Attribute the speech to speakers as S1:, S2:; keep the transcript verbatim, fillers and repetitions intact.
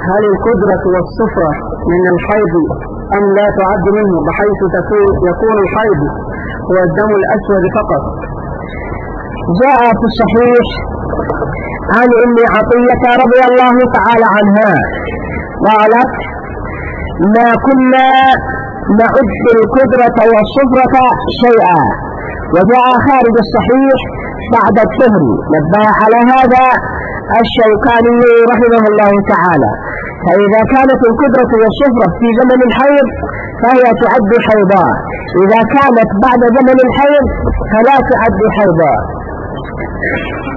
S1: هل القدرة والصفرة من الحيض أم لا تعد منه، بحيث يكون الحيض هو الدم الأسود فقط؟
S2: جاء في الصحيح عن أم عطية رضي الله تعالى عنها قالت: ما كنا نعد القدرة والصفرة شيئا. وجاء خارج الصحيح بعد الطهر. نبه على هذا الشوكاني رحمه الله تعالى. فإذا كانت القدرة والصفرة في زمن الحيض فهي تعد حيضا، إذا كانت بعد زمن الحيض فلا تعد حيضا.